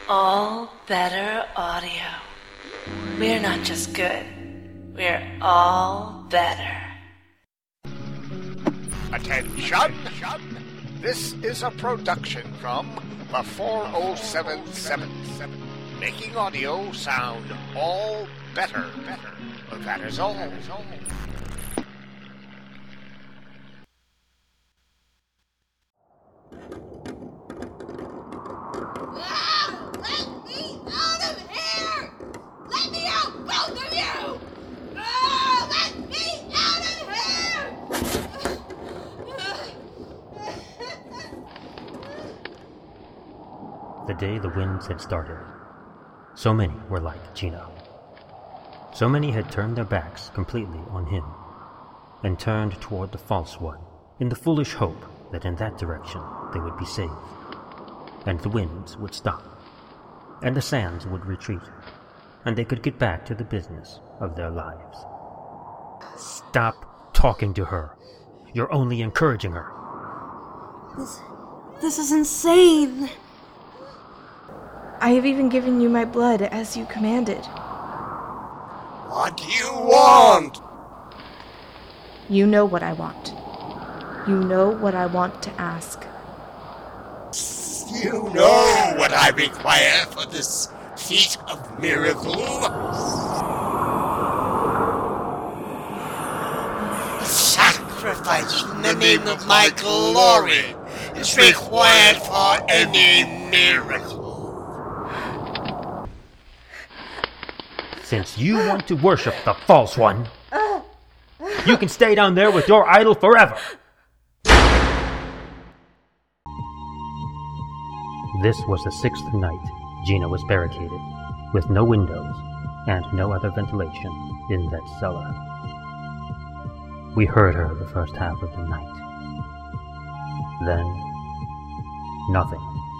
All Better Audio. We're not just good, we're all better. Attention! This is a production from the 40777. Making audio sound all better. That is all. Let me out of here! Let me out, both of you! Let me out of here! The day the winds had started, so many were like Gina. So many had turned their backs completely on him, and turned toward the false one, in the foolish hope that in that direction they would be safe, and the winds would stop, and the sands would retreat, and they could get back to the business of their lives. Stop talking to her. You're only encouraging her. This is insane. I have even given you my blood as you commanded. What do you want? You know what I want. You know what I want to ask. You know what I require for this feat of miracle? A sacrifice in the name of my glory is required for any miracle. Since you want to worship the false one, you can stay down there with your idol forever. This was the 6th night Gina was barricaded, with no windows and no other ventilation in that cellar. We heard her the first half of the night. Then, nothing.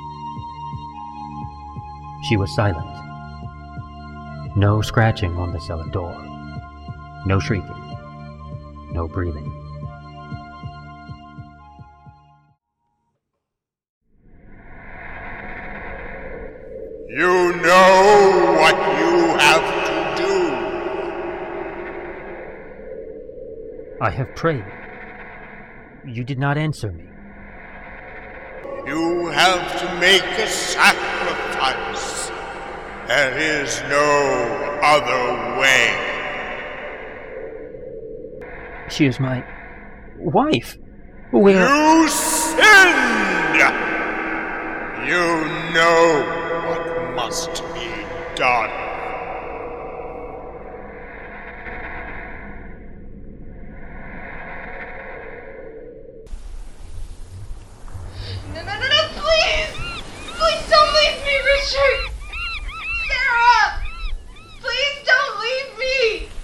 She was silent. No scratching on the cellar door. No shrieking. No breathing. You know what you have to do. I have prayed. You did not answer me. You have to make a sacrifice. There is no other way. She is my wife. Where? You sinned! You know what must be done. No, please! Please don't leave me, Richard! Sarah! Please don't leave me!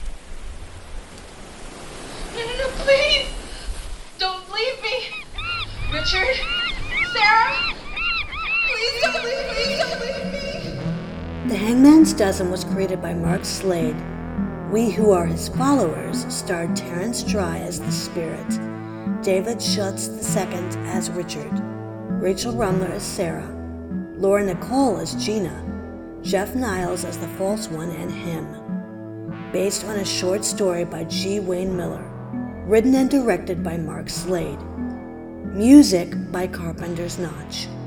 No, please! Don't leave me! Richard? Sarah? Please don't leave me! Don't leave me! The Hangman's Dozen was created by Mark Slade. We Who Are His Followers starred Terrence Dry as the Spirit, David Schutz II as Richard, Rachel Rumler as Sarah, Laura Nicole as Gina, Jeff Niles as the False One and him. Based on a short story by G. Wayne Miller. Written and directed by Mark Slade. Music by Carpenter's Notch.